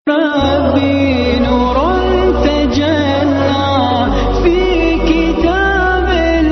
ربي نور تجلى في كتاب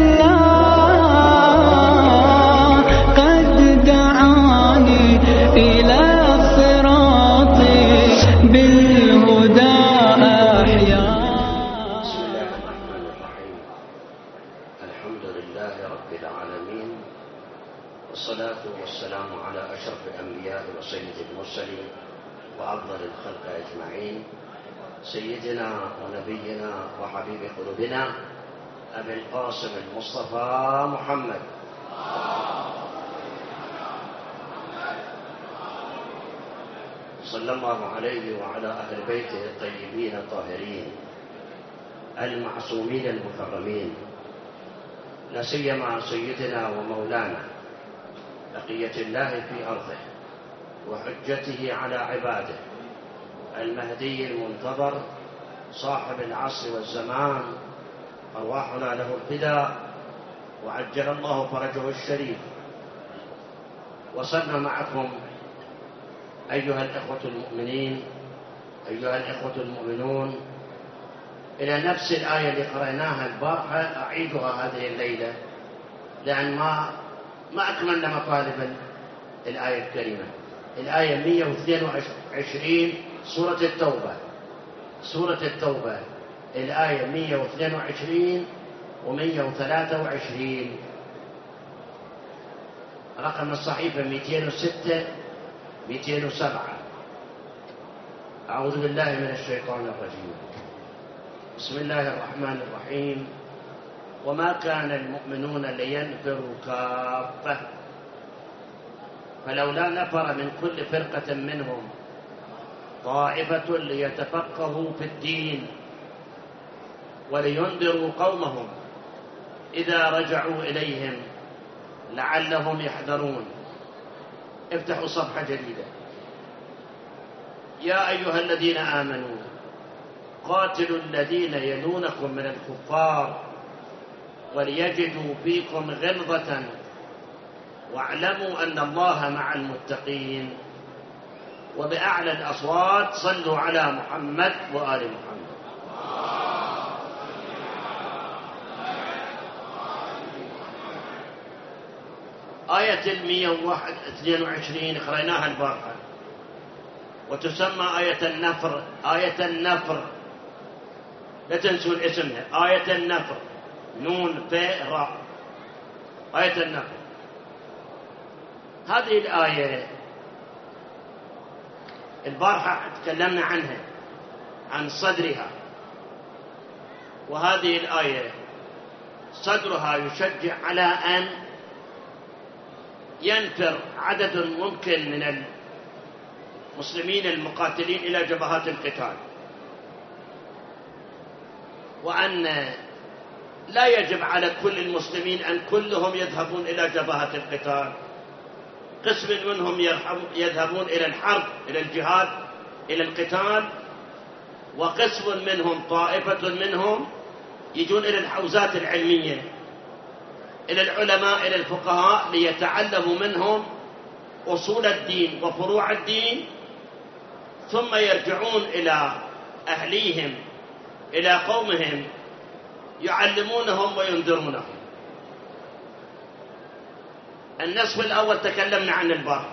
الله قد دعاني إلى الصراط بالهدى أحيا. بسم الله الرحمن الرحيم. الحمد لله رب العالمين، والصلاة والسلام على أشرف الأنبياء وسيد المرسلين وأفضل الخلق أجمعين، سيدنا ونبينا وحبيب قلوبنا أبي القاسم المصطفى محمد صلى الله عليه وعلى أهل بيته الطيبين الطاهرين المعصومين المكرمين، لا سيما سيدنا ومولانا بقية الله في أرضه وحجته على عباده المهدي المنتظر صاحب العصر والزمان، أرواحنا له الفداء وعجل الله فرجه الشريف. وصلنا معكم أيها الإخوة المؤمنين، أيها الإخوة المؤمنون، إلى نفس الآية اللي قرأناها البارحة. أعيدها هذه الليلة لأن ما أكملنا مطالب الآية الكريمة. الآية 122 سورة التوبة، سورة التوبة الآية 122 و123، رقم الصحيفة 206 207. أعوذ بالله من الشيطان الرجيم. بسم الله الرحمن الرحيم. وما كان المؤمنون لينفروا كافة فلولا نفر من كل فرقة منهم طائفة ليتفقهوا في الدين ولينذروا قومهم إذا رجعوا إليهم لعلهم يحذرون. افتحوا صفحة جديدة. يا أيها الذين آمنوا قاتلوا الذين يلونكم من الكفار وليجدوا فيكم غلظة واعلموا أن الله مع المتقين. وبأعلى الأصوات صلوا على محمد وآل محمد. آية 122 قرأناها البارحة، وتسمى آية النفر. آية النفر لا تنسوا اسمها، آية النفر، نون فاء راء، آية النفر. هذه الآية البارحة تكلمنا عنها، عن صدرها، وهذه الآية صدرها يشجع على أن ينفر عدد ممكن من المسلمين المقاتلين إلى جبهات القتال، وأن لا يجب على كل المسلمين أن كلهم يذهبون إلى جبهات القتال. قسم منهم يذهبون إلى الحرب، إلى الجهاد، إلى القتال، وقسم منهم، طائفة منهم، يجون إلى الحوزات العلمية، إلى العلماء، إلى الفقهاء، ليتعلموا منهم أصول الدين وفروع الدين، ثم يرجعون إلى أهليهم، إلى قومهم، يعلمونهم وينذرونهم. النصف الأول تكلمنا عن البارحة.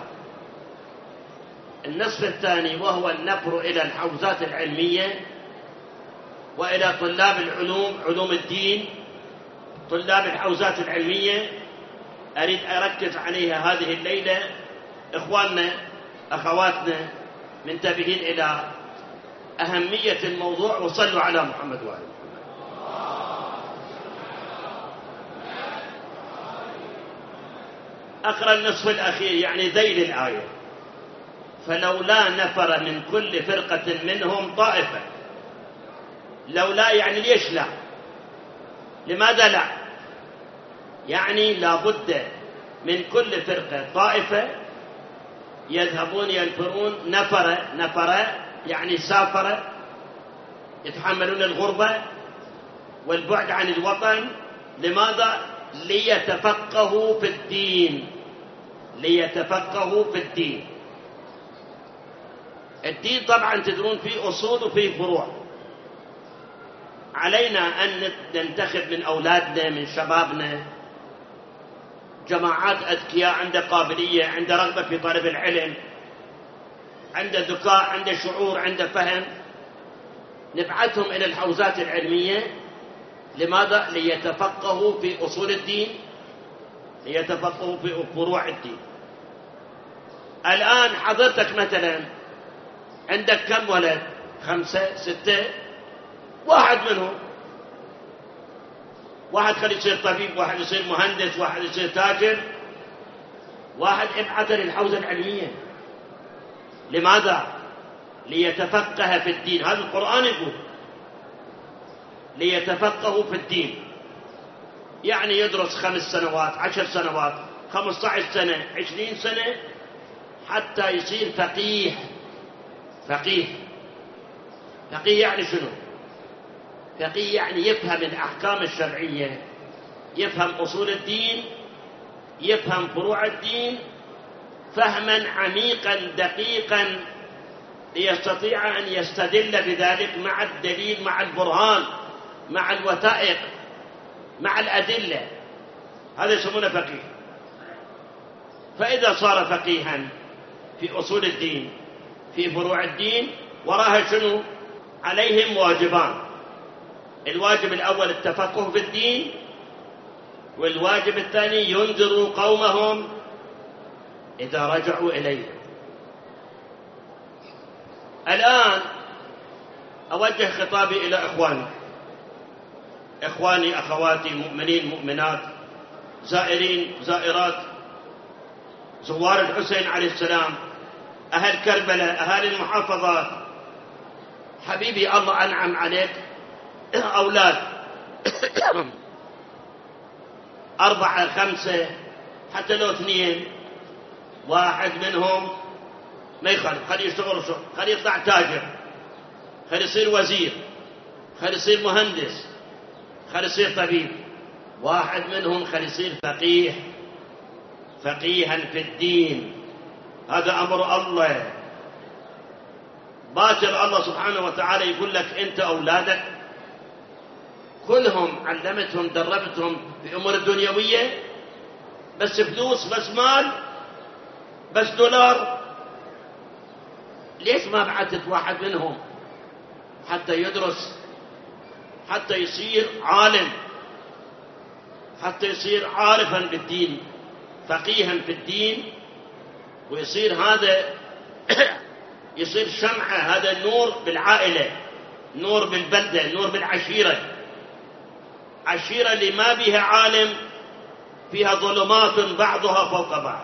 النصف الثاني وهو النفر إلى الحوزات العلمية وإلى طلاب العلوم، علوم الدين، طلاب الحوزات العلمية. أريد أركز عليها هذه الليلة. إخواننا أخواتنا منتبهين إلى أهمية الموضوع، وصلوا على محمد وآل محمد. أقرأ النصف الأخير، يعني ذيل الآية. فلولا نفر من كل فرقة منهم طائفة. لولا يعني ليش لا؟ لماذا لا؟ يعني لابد من كل فرقة طائفة يذهبون ينفرون. نفر يعني سافر، يتحملون الغربة والبعد عن الوطن. لماذا؟ ليتفقهوا في الدين، ليتفقهوا في الدين. الدين طبعا تدرون فيه أصول وفيه فروع. علينا أن ننتخب من أولادنا من شبابنا جماعات أذكياء، عنده قابلية، عنده رغبة في طلب العلم، عنده ذكاء، عنده شعور، عنده فهم، نبعثهم إلى الحوزات العلمية. لماذا؟ ليتفقهوا في أصول الدين، ليتفقهوا في فروع الدين. الآن حضرتك مثلا عندك كم ولد؟ 5 6. واحد منهم، واحد خليه يصير طبيب، واحد يصير مهندس، واحد يصير تاجر، واحد ابعثه للحوزة العلمية. لماذا؟ ليتفقه في الدين. هذا القرآن يقول ليتفقهوا في الدين، يعني يدرس 5 سنوات 10 سنوات 15 سنة 20 سنة حتى يصير فقيه. فقيه يعني شنو؟ فقيه يعني يفهم الأحكام الشرعية، يفهم أصول الدين، يفهم فروع الدين فهما عميقا دقيقا، ليستطيع أن يستدل بذلك مع الدليل، مع البرهان، مع الوثائق، مع الأدلة. هذا يسمونه فقيه. فإذا صار فقيها في أصول الدين في فروع الدين، وراها شنو؟ عليهم واجبان. الواجب الأول التفقه في الدين، والواجب الثاني ينذروا قومهم إذا رجعوا إليه. الآن أوجه خطابي إلى إخواني أخواتي، مؤمنين مؤمنات، زائرين زائرات، زوار الحسين عليه السلام، أهل كربلاء، أهل المحافظات. حبيبي الله أنعم عليك أولاد 4 5، حتى لو 2، واحد منهم ما يخالف، خليه يشتغل شغل، خليه يطلع تاجر، خليه يصير وزير، خليه يصير مهندس، خليه يصير طبيب. واحد منهم خليه يصير فقيه، فقيها في الدين. هذا أمر الله. باكر الله سبحانه وتعالى يقول لك أنت أولادك كلهم علمتهم دربتهم في أمور الدنيوية، بس فلوس، بس مال، بس دولار. ليش ما بعثت واحد منهم حتى يدرس، حتى يصير عالم، حتى يصير عارفا بالدين، فقيها في الدين، ويصير هذا يصير شمعة، هذا نور بالعائلة، نور بالبلدة، نور بالعشيرة. عشيرة اللي ما بها عالم فيها ظلمات بعضها فوق بعض.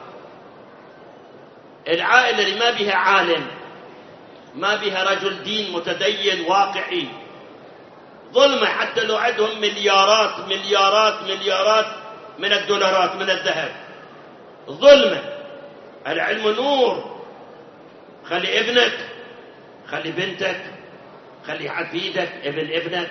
العائلة اللي ما بها عالم، ما بها رجل دين متدين واقعي، ظلمة. حتى لو عندهم مليارات مليارات مليارات من الدولارات من الذهب، ظلمة. العلم نور. خلي ابنك، خلي بنتك، خلي حفيدك، ابن ابنك،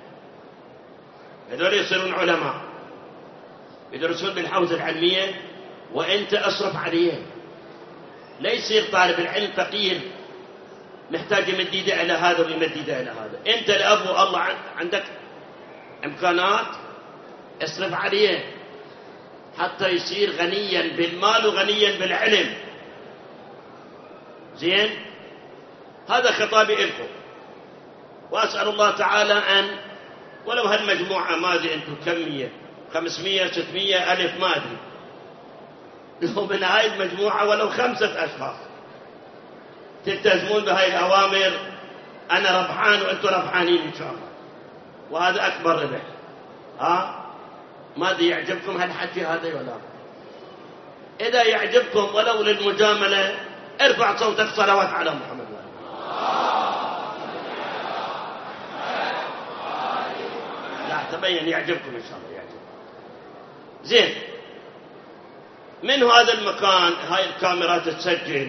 هذول يصيرون علماء، يدرسون بالحوزة العلمية، وانت اصرف عليه. لا يصير طالب العلم فقير محتاج يمد يده الى هذا ويمد يده الى هذا. انت الاب والله عندك امكانات، اصرف عليه حتى يصير غنيا بالمال وغنيا بالعلم. زين؟ هذا خطابي لكم، واسال الله تعالى ان ولو هالمجموعه ما ادري انتم كم، 500 600 ألف ما ادري، لو من هاي المجموعه ولو 5 أشخاص تلتزمون بهاي الأوامر، أنا ربحان وأنتم ربحانين إن شاء الله، وهذا أكبر ربح. ما أدري يعجبكم هالحكي هذا ولا؟ إذا يعجبكم ولو للمجاملة ارفع صوتك صلوات على محمد. لا تبين يعجبكم إن شاء الله، يعجبكم. زين، من هذا المكان هاي الكاميرات تسجل،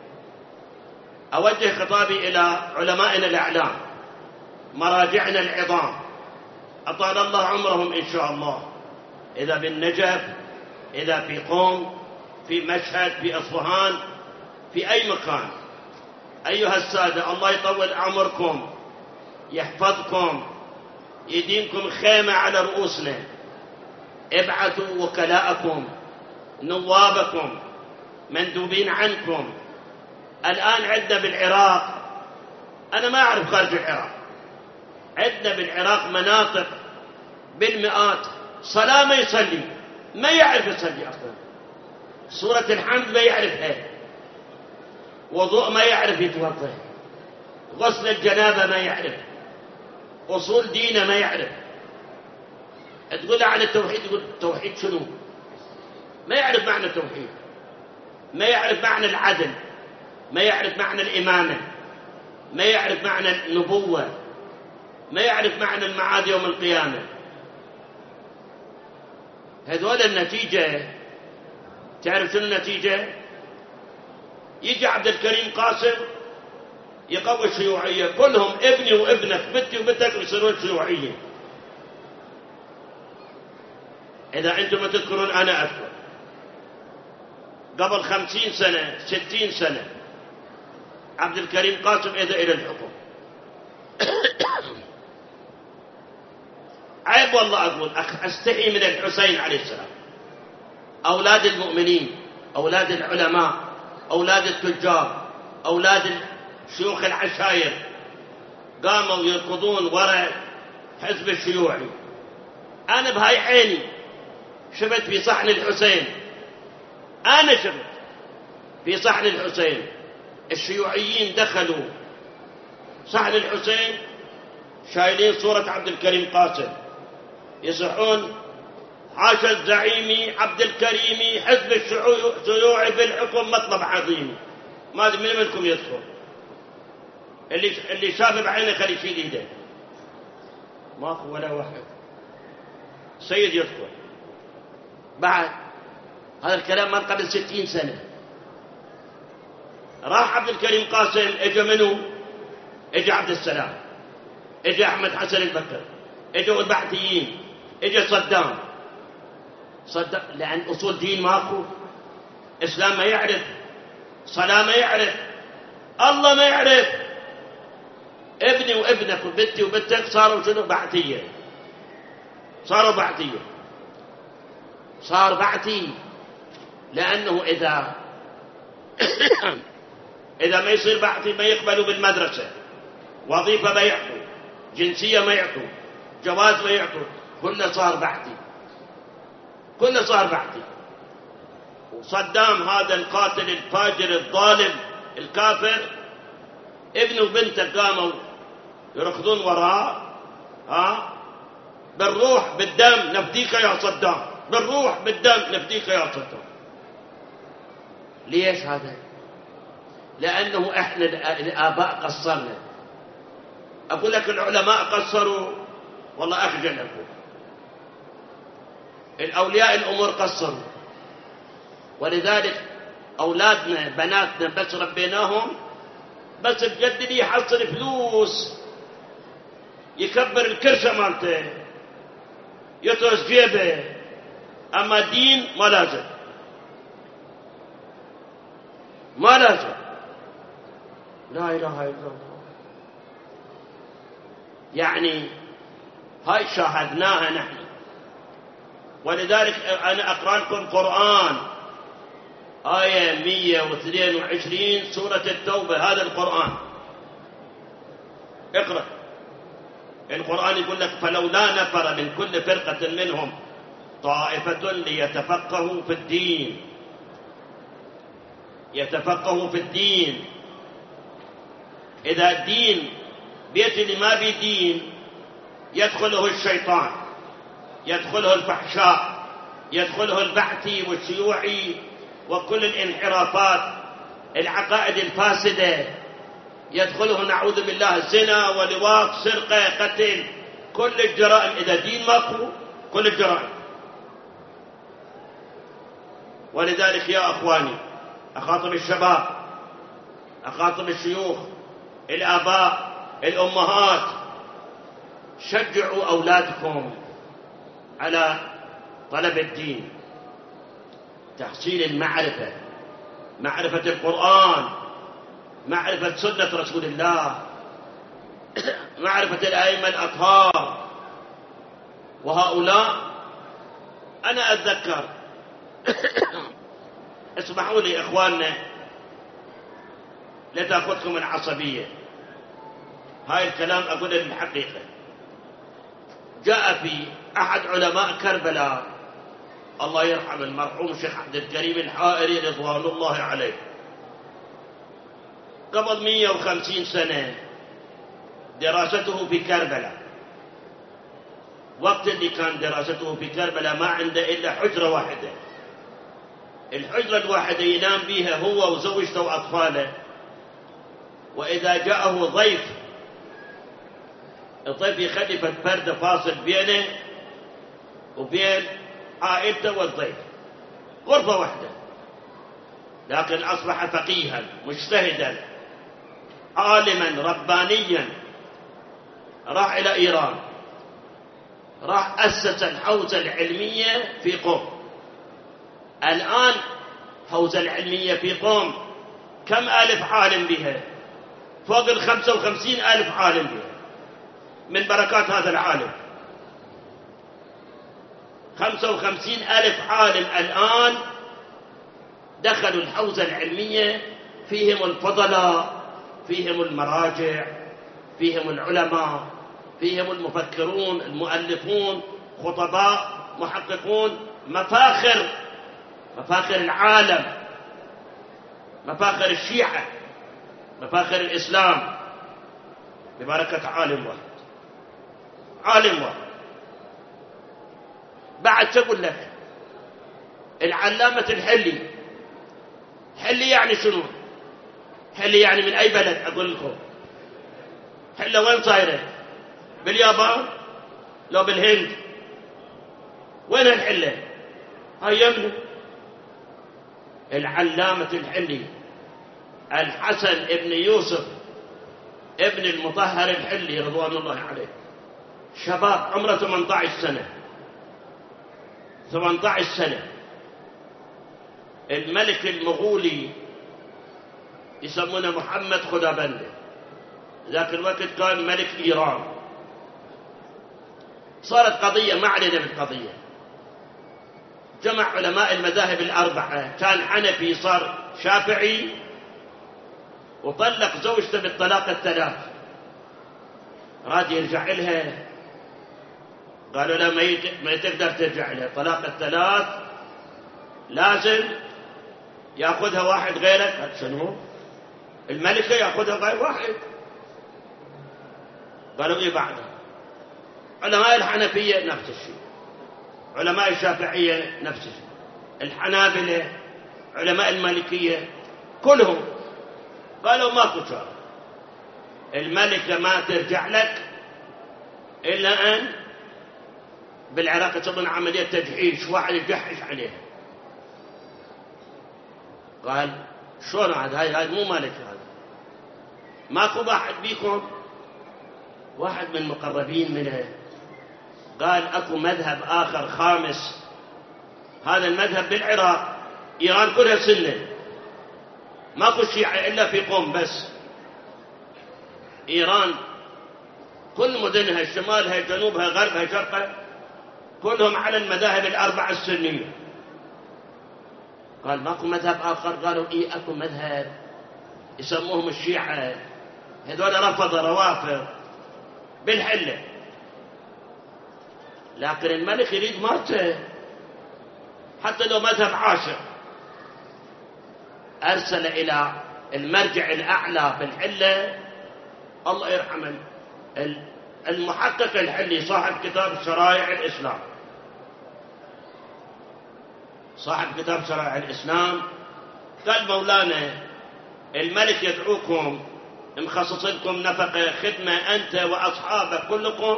أوجه خطابي إلى علمائنا الأعلام، مراجعنا العظام، أطال الله عمرهم إن شاء الله، إذا بالنجف، إذا في قوم، في مشهد، في أصفهان، في أي مكان. أيها السادة، الله يطول عمركم، يحفظكم، يديمكم خيمة على رؤوسنا. ابعثوا وكلاءكم، نوابكم، مندوبين عنكم. الآن عندنا بالعراق، أنا ما أعرف خارج العراق، عندنا بالعراق مناطق بالمئات صلاة ما يصلي، ما يعرف يصلي أصلا، سورة الحمد ما يعرفها، وضوء ما يعرف يتوضأ، غسل الجنابة ما يعرف، أصول دينه ما يعرف. تقول عن التوحيد، يقول التوحيد شنو؟ ما يعرف معنى التوحيد، ما يعرف معنى العدل، ما يعرف معنى الإمامة، ما يعرف معنى النبوة، ما يعرف معنى المعاد يوم القيامة. هذول النتيجة، تعرف شنو النتيجة؟ يجي عبد الكريم قاسم يقوي الشيوعية، كلهم ابني وابنك، بنتي وبنتك يصيرون شيوعية. إذا أنتم ما تذكرون أنا أذكر، قبل 50 سنة 60 سنة عبد الكريم قاسم إذا إلى الحكم. عيب والله أقول، أستحي من الحسين عليه السلام، أولاد المؤمنين، أولاد العلماء، أولاد التجار، أولاد شيوخ العشائر، قاموا يركضون وراء حزب الشيوعي. أنا بهاي عيني شفت في صحن الحسين، أنا شفت في صحن الحسين الشيوعيين دخلوا صحن الحسين شايلين صورة عبد الكريم قاسم، يصحون حاشا الزعيم عبد الكريم حزب الشيوعي في الحكم مطلب عظيم. ما ادري من منكم يذكر، اللي شاف بعينه خلي يشيل ايده، ماكو ولا واحد. سيد يذكر بعد هذا الكلام من قبل 60 سنة. راح عبد الكريم قاسم، اجى منو؟ اجى عبد السلام، اجى احمد حسن البكر، اجوا البعثيين، اجى صدام. لأن أصول دين ماكو، إسلام ما يعرف، صلاة ما يعرف، الله ما يعرف. ابني وابنك وبنتي وبنتك صاروا شنو؟ بعثية. صاروا بعثية، صار بعثي. لأنه إذا ما يصير بعثي ما يقبلوا بالمدرسة، وظيفة ما يعطوا، جنسية ما يعطوا، جواز ما يعطوا، كله صار بعثي، كله صار بعثي. وصدام هذا القاتل الفاجر الظالم الكافر، ابنه وبنته قاموا يركضون وراه، بالروح بالدم نفديك يا صدام، بالروح بالدم نفديك يا صدام. ليش هذا؟ لأنه احنا الآباء قصرنا. أقول لك العلماء قصروا، والله أخجل لكم. الأولياء الأمور قصروا، ولذلك أولادنا بناتنا بس ربيناهم، بس بجد يحصل فلوس يكبر الكرشة مالته، يترس جيبه، أما دين ما لازم، ما لازم. لا إله إلا الله. يعني هاي شاهدناها نحن. ولذلك أنا أقرأ لكم قرآن، آية 122 سورة التوبة، هذا القرآن. اقرأ القرآن، يقول لك: فلولا نفر من كل فرقة منهم طائفة ليتفقهوا في الدين. يتفقهوا في الدين. إذا الدين بيت اللي ما بيدين يدخله الشيطان، يدخله الفحشاء، يدخله البعثي والشيوعي وكل الانحرافات، العقائد الفاسدة، يدخله نعوذ بالله الزنا ولواط سرقة قتل، كل الجرائم. إذا دين ماكو كل الجرائم. ولذلك يا أخواني، أخاطب الشباب، أخاطب الشيوخ، الآباء، الأمهات، شجعوا أولادكم على طلب الدين، تحصيل المعرفة، معرفة القرآن، معرفة سنة رسول الله، معرفة الأئمة الأطهار. وهؤلاء أنا أتذكر اسمحوا لي إخواننا لا تأخذكم العصبية، هاي الكلام أقوله بالحقيقة. جاء في أحد علماء كربلاء الله يرحم المرحوم الشيخ عبد الكريم الحائري رضوان الله عليه قبل 150 سنة دراسته في كربلاء. وقت اللي كان دراسته في كربلاء ما عنده إلا حجرة واحدة، الحجرة الواحدة ينام بها هو وزوجته وأطفاله. وإذا جاءه ضيف، الضيف يخلي فرد فاصل بينه وبين عائلته والضيف، غرفة واحدة. لكن أصبح فقيها مجتهدا عالما ربانيا، راح إلى إيران، راح أسس الحوزة العلمية في قم. الآن حوزة العلمية في قم كم ألف عالم بها؟ فوق 55,000 عالم بها من بركات هذا العالم. 55,000 عالم الآن دخلوا الحوزة العلمية، فيهم الفضلاء، فيهم المراجع، فيهم العلماء، فيهم المفكرون، المؤلفون، خطباء، محققون، مفاخر العالم، مفاخر الشيعة، مفاخر الإسلام، ببركة عالم واحد. بعد تقول لك العلامة الحلي. حلي يعني شنو؟ حلي يعني من أي بلد؟ أقول لكم حلة وين صايرة؟ باليابان؟ لو بالهند؟ وين الحلة؟ هاي يمنى. العلامة الحلي الحسن ابن يوسف ابن المطهر الحلي رضوان الله عليه، شباب عمره 18 سنة. 18 سنة. الملك المغولي يسمونه محمد خدابنده، ذاك الوقت كان ملك إيران. صارت قضية، ما علينا بالقضية. جمع علماء المذاهب الأربعة، كان حنفي صار شافعي، وطلق زوجته بالطلاق الثلاث. راد يرجع لها، قالوا لا ما تقدر ترجع لها، طلاق الثلاث لازم يأخذها واحد غيرك. قال شنو؟ الملكة يأخذها غير واحد. قالوا إيه بعده؟ علماء الحنفية نفس الشيء، علماء الشافعية نفس الشيء، الحنابلة، علماء المالكية، كلهم قالوا ماكو شر، الملكة ما ترجع لك إلا أن بالعراق يسمون عملية تجحيش، واحد يجحش عليها. قال شلون هاي مو مالك، هذا ماكو واحد بيكم، واحد من المقربين منه قال اكو مذهب آخر خامس، هذا المذهب بالعراق، إيران كلها سنة، ماكو شيعة إلا في قم بس. إيران كل مدنها، شمالها، جنوبها، غربها، شرقها، كلهم على المذاهب الأربعة السنية. قال ماكو مذهب آخر؟ قالوا إيه أكو مذهب يسموهم الشيعة، هذول رفضوا روافض بالحلة. لكن الملك يريد مرته حتى لو مذهب عاشر. أرسل إلى المرجع الأعلى بالحلة، الله يرحمه، المحقق الحلي صاحب كتاب شرائع الإسلام، صاحب كتاب شرائع الإسلام. قال مولانا الملك يدعوكم، مخصص لكم نفقة خدمة أنت وأصحابك كلكم.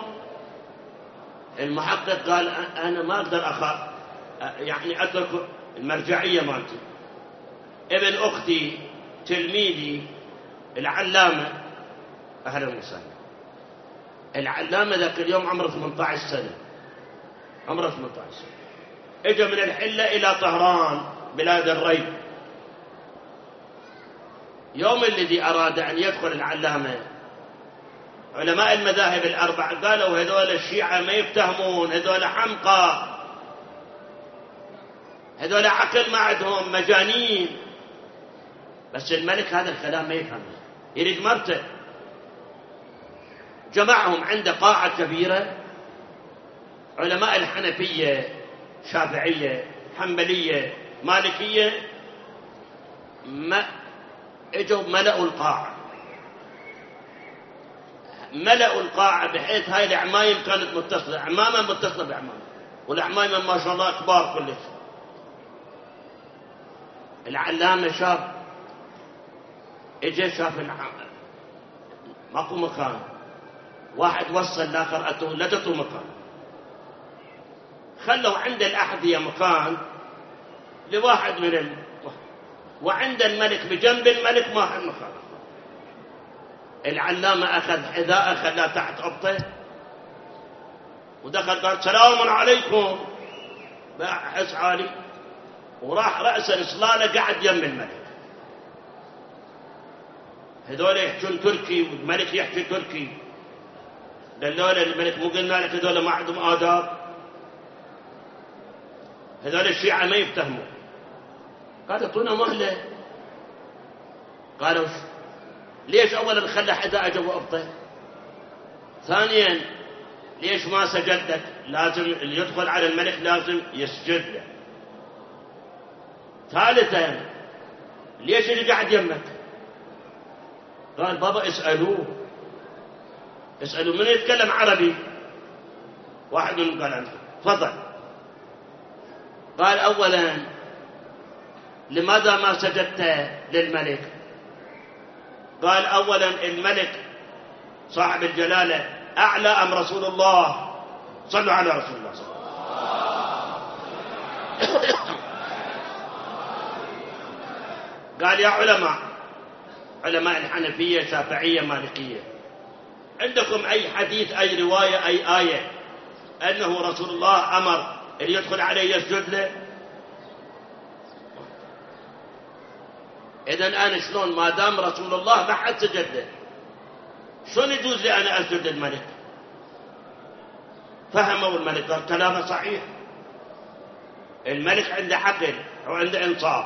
المحقق قال أنا ما أقدر يعني أترك المرجعية مالتي، ابن أختي تلميذي العلامة، أهلا وسهلا. العلامة ذاك اليوم عمره 18 سنة، عمره 18 سنة. اجى من الحلة إلى طهران بلاد الري، يوم الذي أراد أن يدخل العلامة علماء المذاهب الأربع قالوا هذول الشيعة ما يفتهمون، هذول حمقى، هذول عقل ما عندهم، مجانين. بس الملك هذا الكلام ما يفهمه، يريد مرته. جمعهم عند قاعة كبيرة، علماء الحنفية، شافعية، حنبلية، مالكية، ما اجوا ملأوا القاعة، ملأوا القاعة بحيث هاي العمايم كانت متصلة، عمامة متصلة بعمامة، والعمايم ما شاء الله كبار كلش. العلامة شاب اجى شاف ماكو مكان، واحد وصل لاخر لدته مكان، خلوا عند الأحذية مكان لواحد من وعند الملك بجنب الملك ما حد مكان. العلامة أخذ حذاءه خلاه تحت أبطه ودخل قال سلام عليكم بحس عالي، وراح رأسا إصلاله قعد يم الملك. هذول يحجون تركي والملك يحكي تركي، دلوله الملك مو قلنا لك هذول ما عندهم آداب، هذول الشيعة ما يفتهموا. قال اعطونا مهلة. قالوا ليش أولا خلى حذاءه جوا أبطه؟ ثانيا ليش ما سجد لك؟ لازم اللي يدخل على الملك لازم يسجد له. ثالثا ليش اللي قاعد يمك؟ قال بابا اسألوه من يتكلم عربي. واحد منهم قال عنه تفضل. قال أولا لماذا ما سجدت للملك؟ قال أولا الملك صاحب الجلالة أعلى أم رسول الله؟ صلوا على رسول الله صلى الله عليه وسلم. قال يا علماء الحنفية شافعية مالكية، عندكم أي حديث أي رواية أي آية أنه رسول الله أمر اللي يدخل عليه يسجد له؟ إذن أنا شلون ما دام رسول الله ما حد سجد له شلون يجوز لي أنا أسجد للملك؟ فهموا الملك قال كلامه صحيح، الملك عنده عقل وعنده إنصاف.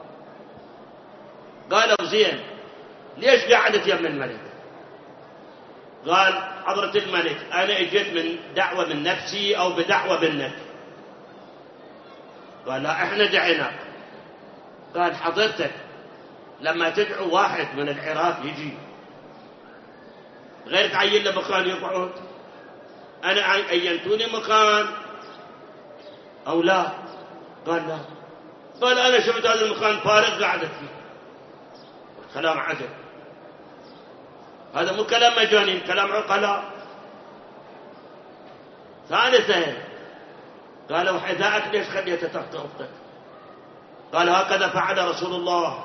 قالوا زين ليش قعدت يم الملك؟ قال حضرة الملك أنا اجيت من دعوة من نفسي أو بدعوة منك. قال لا احنا دعيناك. قال حضرتك لما تدعو واحد من العراق يجي غير تعين له مكان يقعد، أنا عينتوني مكان أو لا؟ قال لا. قال أنا شفت هذا المكان فارغ قعدت فيه. كلام عجب، هذا مو كلام مجانين، كلام عقلاء. ثالثا قالوا حذاءك ليش خليته تحت أختك؟ قال هكذا فعل رسول الله.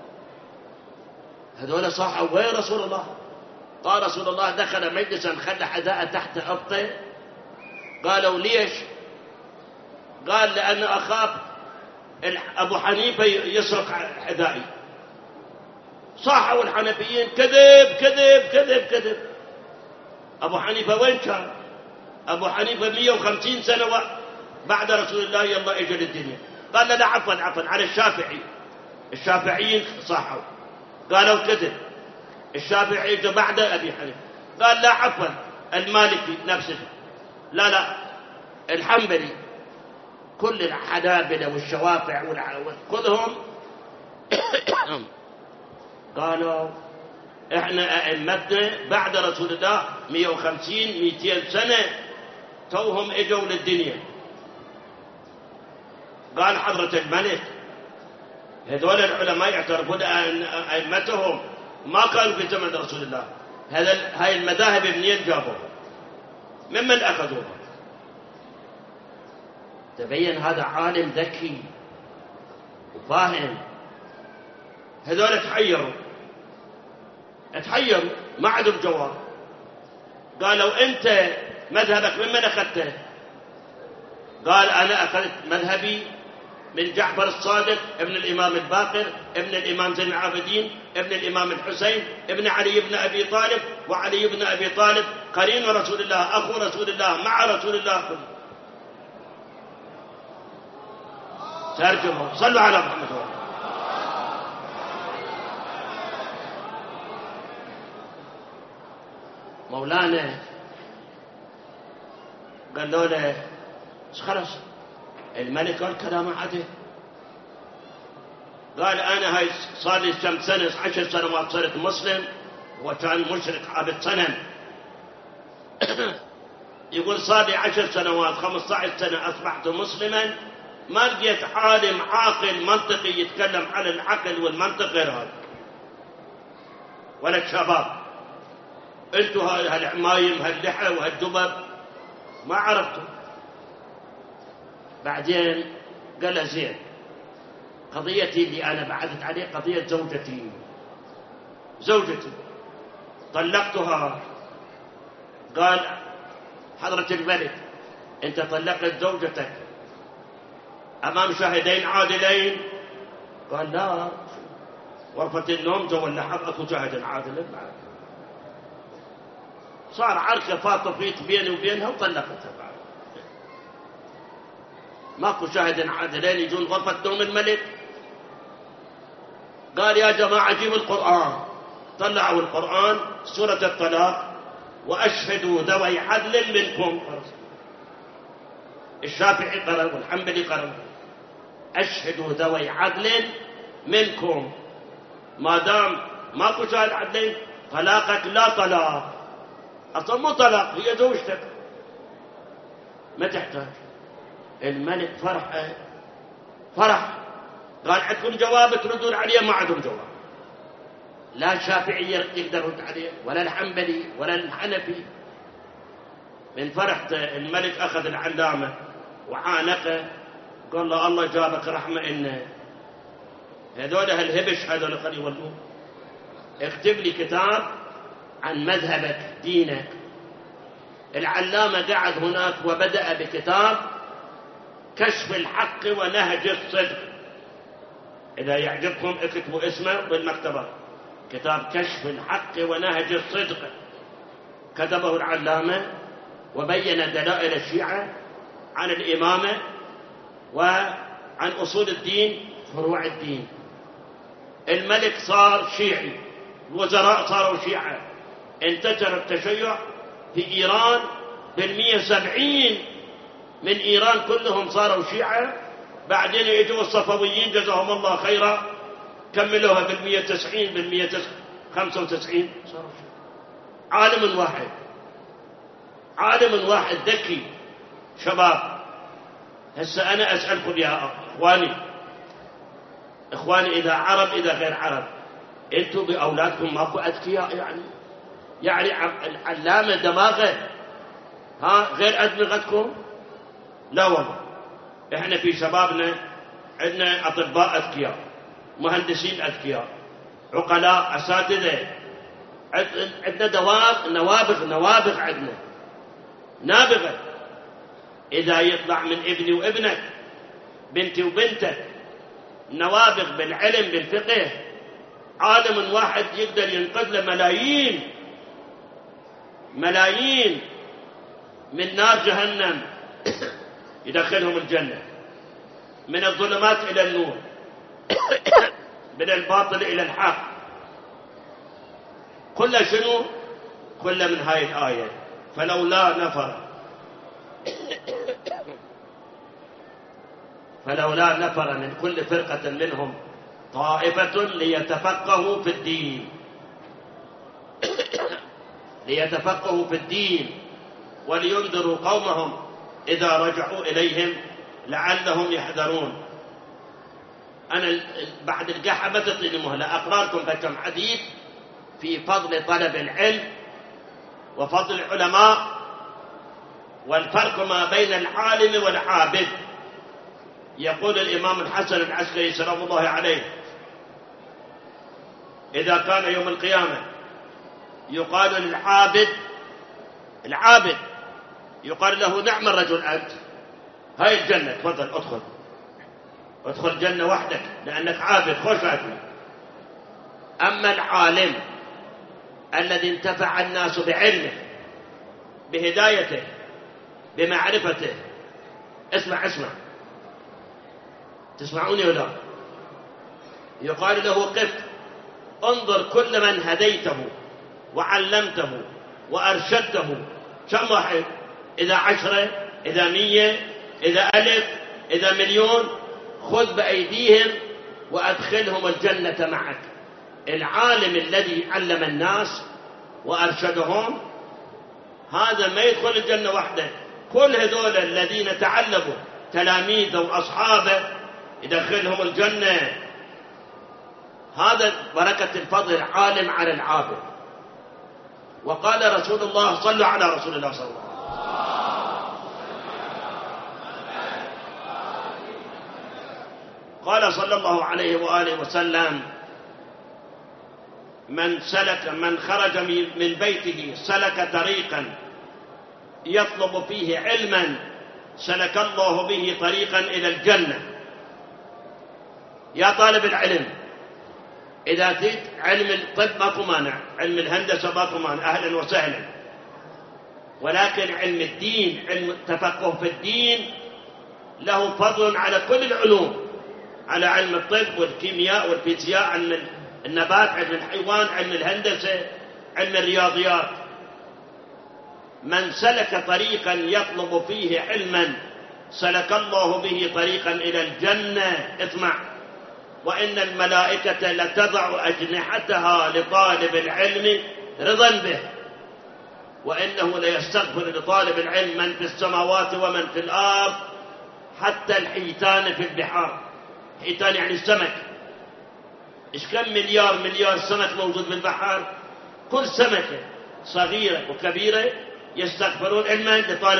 هذول صاحوا وين رسول الله؟ قال رسول الله دخل مجلسا خلى حذاءه تحت أبطه. قالوا ليش؟ قال لأن أخاف أبو حنيفة يسرق حذائي. صاحوا الحنفيين كذب كذب كذب كذب. أبو حنيفة وين كان؟ أبو حنيفة 150 سنة بعد رسول الله يلا إجل الدنيا. قال لا عفوا على الشافعي، الشافعيين صاحوا قالوا كذب. الشافعي بعد أبي حنيفة قال لا عفوا المالكي نفسه، لا الحنبلي، كل الحنابلة والشوافع خذهم. قالوا احنا ائمتنا بعد رسول الله 150-200 سنة توهم اجوا للدنيا. قال حضرة الملك هذول العلماء يعترفون ان ائمتهم ما كانوا في زمن رسول الله، هاي المذاهب منين جابوها؟ ممن اخذوها؟ تبين هذا عالم ذكي وفاهم. هذول تحيروا ما عندهم جواب. قالوا انت مذهبك ممن اخذته؟ قال انا اخذت مذهبي من جعفر الصادق ابن الإمام الباقر ابن الإمام زين العابدين ابن الإمام الحسين ابن علي بن أبي طالب، وعلي بن أبي طالب قرين رسول الله، أخو رسول الله، مع رسول الله. ترجمه. صلوا على محمد. مولانا قالوا له خلاص الملك قال كلامه عدل. قال أنا هاي صار لي كم سنة، 10 سنوات صرت مسلم، وكان مشرك عابد صنم. يقول صار لي 10 سنوات 15 سنة أصبحت مسلما، ما لقيت عالم عاقل منطقي يتكلم عن العقل والمنطق غير هذا، ولا الشباب. انتوا هالعمايم هاللحى وهالدبب ما عرفتوا. بعدين قال له زين، قضيتي اللي أنا بعثت عليه قضية زوجتي طلقتها. قال حضرة الملك أنت طلقت زوجتك أمام شاهدين عادلين؟ قال لا، غرفة النوم ولا حقك شاهد عادل. صار عركة فاطفيت بيني وبينها وطلقتها. بعد ماكو شاهد عادلين يجون غرفة نوم الملك. قال يا جماعة جيبوا القرآن. طلعوا القرآن سورة الطلاق، وأشهدوا ذوي عدل منكم. الشافعي قرأ والحنبلي قرأ أشهدوا ذوي عدل منكم. ما دام ماكو شاهد عدلين طلاقك لا طلاق، أصلا مو طلاق، هي زوجتك ما تحتاج. الملك فرح قال عندكم جواب تردون عليه؟ ما عندهم جواب. لا الشافعي يقدر يرد عليه، ولا الحنبلي، ولا الحنفي. من فرح الملك أخذ العلامة وعانقه، قال له الله جابك رحمة، إن هذول هالهبش هذول خلي يولوه، اكتب لي كتاب عن مذهبك دينك. العلامة قعد هناك وبدأ بكتاب كشف الحق ونهج الصدق. إذا يعجبكم اكتبوا اسمه بالمكتبة، كتاب كشف الحق ونهج الصدق. كتبه العلامة وبين دلائل الشيعة عن الإمامة وعن أصول الدين فروع الدين. الملك صار شيعي، الوزراء صاروا شيعة، انتشر التشيع في إيران. بال170 من إيران كلهم صاروا شيعة. بعدين يجوا الصفويين جزاهم الله خيرا كملوها بال190 بال195 صاروا شيعة. عالم واحد ذكي. شباب هسه أنا أسألكم يا إخواني إذا عرب إذا غير عرب، أنتم بأولادكم ماكو أذكياء؟ يعني العلامة دماغه غير أدمغتكم؟ لا والله، إحنا في شبابنا عندنا أطباء أذكياء، مهندسين أذكياء، عقلاء، أساتذة، عندنا نوابغ عندنا نابغة. إذا يطلع من ابني وابنك، بنتي وبنتك، نوابغ بالعلم بالفقه، عالم واحد يقدر ينقذ له ملايين من نار جهنم، يدخلهم الجنة، من الظلمات إلى النور، من الباطل إلى الحق. كل شنو؟ كل من هاي الآية فلولا نفر من كل فرقة منهم طائفة ليتفقهوا في الدين ولينذروا قومهم إذا رجعوا إليهم لعلهم يحذرون. أنا بعد القحة ما تعطيني مهلة أقرأ لكم بكم حديث في فضل طلب العلم وفضل العلماء والفرق ما بين العالم والعابد. يقول الإمام الحسن العسكري سلام الله عليه: إذا كان يوم القيامة يقال العابد يقال له: نعم الرجل أنت، هاي الجنة، تفضل ادخل. ادخل الجنة وحدك لأنك عابد خوش عابد. أما العالم الذي انتفع الناس بعلمه بهدايته بمعرفته، اسمع تسمعوني ولا؟ يقال له قف انظر كل من هديته وعلمته وأرشدته كم واحد؟ إذا 10 إذا 100 إذا 1000 إذا مليون، خذ بأيديهم وأدخلهم الجنة معك. العالم الذي علم الناس وأرشدهم هذا ما يدخل الجنة وحده، كل هذول الذين تعلموا تلاميذه وأصحابه يدخلهم الجنة. هذا بركة الفضل العالم على العابد. وقال رسول الله صلوا على رسول الله صلى الله عليه وسلم قال صلى الله عليه وآله وسلم من خرج من بيته سلك طريقا يطلب فيه علما سلك الله به طريقا إلى الجنة. يا طالب العلم، إذا تريد علم الطب ماكو مانع، علم الهندسة ماكو مانع، أهلا وسهلا، ولكن علم الدين، علم التفقه في الدين له فضل على كل العلوم، على علم الطب والكيمياء والفيزياء، علم النبات، علم الحيوان، علم الهندسة، علم الرياضيات. من سلك طريقا يطلب فيه علما سلك الله به طريقا إلى الجنة. اسمع، وإن الملائكة لتضع أجنحتها لطالب العلم رضا به، وإنه ليستغفر لطالب العلم من في السماوات ومن في الأرض حتى الحيتان في البحار. حيتان يعني السمك، إيش كم مليار سمك موجود في البحر، كل سمكة صغيرة وكبيرة يستغفرون علما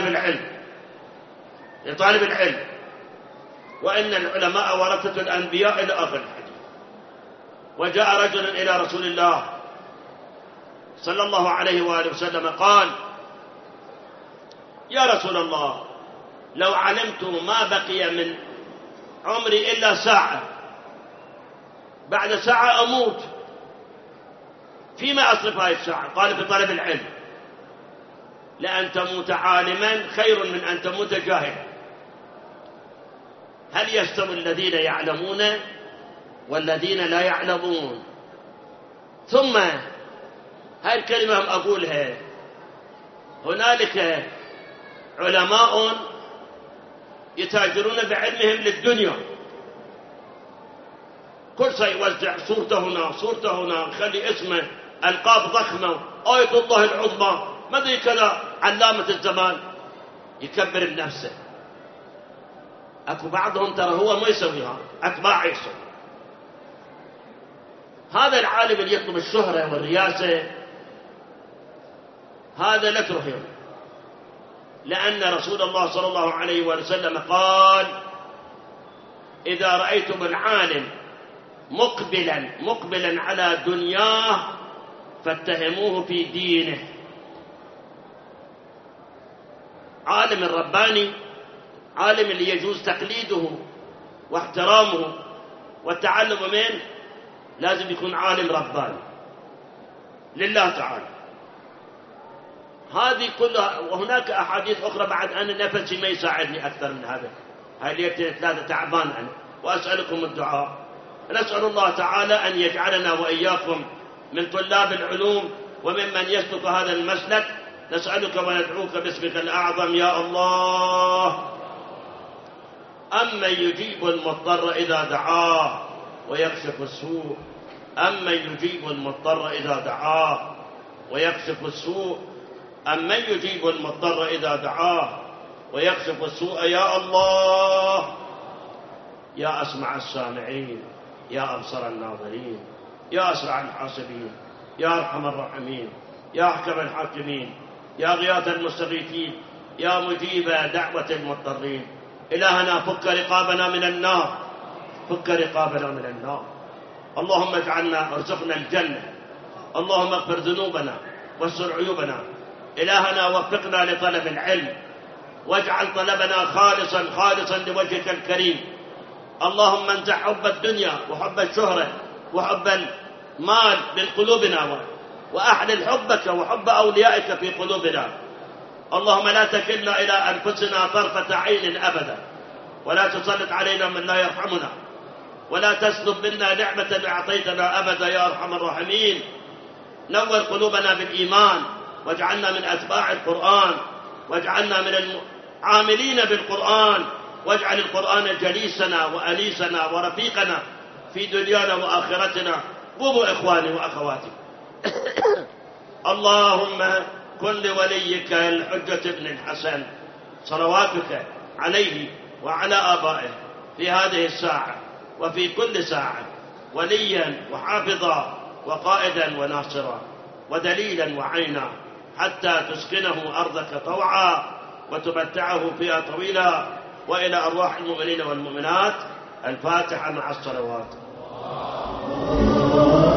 لطالب العلم. وإن العلماء ورثة الأنبياء إلى آخر الحديث. وجاء رجل إلى رسول الله صلى الله عليه وآله وسلم قال: يا رسول الله، لو علمت ما بقي من عمري إلا ساعة، بعد ساعة أموت، فيما أصرف هذه الساعة؟ قال: في طلب العلم. لأن تموت عالما خير من أن تموت جاهلا. هل يستوي الذين يعلمون والذين لا يعلمون؟ ثم هاي الكلمة هم أقولها، هنالك علماء يتاجرون بعلمهم للدنيا، كل شيء يوزع صورته هنا خلي اسمه ألقاب ضخمة، آية الله العظمى، ما ادري كذا، علامة الزمان، يكبر بنفسه. اكو بعضهم ترى هو ما يسويها، اتباع يسوي. هذا العالم اللي يطلب الشهرة والرياسة هذا لا تروحون، لأن رسول الله صلى الله عليه وسلم قال: إذا رأيتم العالم مقبلا على دنياه فاتهموه في دينه. عالم الرباني، عالم اللي يجوز تقليده واحترامه والتعلم منه، لازم يكون عالم رباني لله تعالى. هذه كلها، وهناك أحاديث أخرى بعد. أنا نفسي ما يساعدني أكثر من هذا، هاي ليلتين 3 تعبان أنا، وأسألكم الدعاء. نسأل الله تعالى أن يجعلنا وإياكم من طلاب العلوم وممن يسلك هذا المسلك. نسألك وندعوك باسمك الأعظم يا الله. أمن يجيب المضطر إذا دعاه ويكشف السوء، أمن يجيب المضطر إذا دعاه ويكشف السوء، أمن يجيب المضطر إذا دعاه ويكشف السوء يا الله. يا أسمع السامعين، يا أبصر الناظرين، يا أسرع الحاسبين، يا أرحم الراحمين، يا أحكم الحاكمين، يا غياث المستغيثين، يا مجيب دعوة المضطرين. إلهنا فك رقابنا من النار، فك رقابنا من النار. اللهم اجعلنا ارزقنا الجنة، اللهم اغفر ذنوبنا واستر عيوبنا. إلهنا وفقنا لطلب العلم، واجعل طلبنا خالصا لوجهك الكريم. اللهم انزع حب الدنيا وحب الشهرة وحب المال من قلوبنا، وأحلل حبك وحب أوليائك في قلوبنا. اللهم لا تكلنا إلى أنفسنا طرفة عين أبدا، ولا تسلط علينا من لا يرحمنا، ولا تسلب منا نعمة أعطيتنا أبدا يا أرحم الراحمين. نور قلوبنا بالإيمان، واجعلنا من أتباع القرآن، واجعلنا من العاملين بالقرآن، واجعل القرآن جليسنا وأنيسنا ورفيقنا في دنيانا وآخرتنا. قوموا إخواني وأخواتي. اللهم كن لوليك الحجة بن الحسن صلواتك عليه وعلى آبائه في هذه الساعة وفي كل ساعة وليا وحافظا وقائدا وناصرا ودليلا وعينا، حتى تسكنه أرضك طوعا وتمتعه فيها طويلا. وإلى أرواح المؤمنين والمؤمنات الفاتحة مع الصلوات.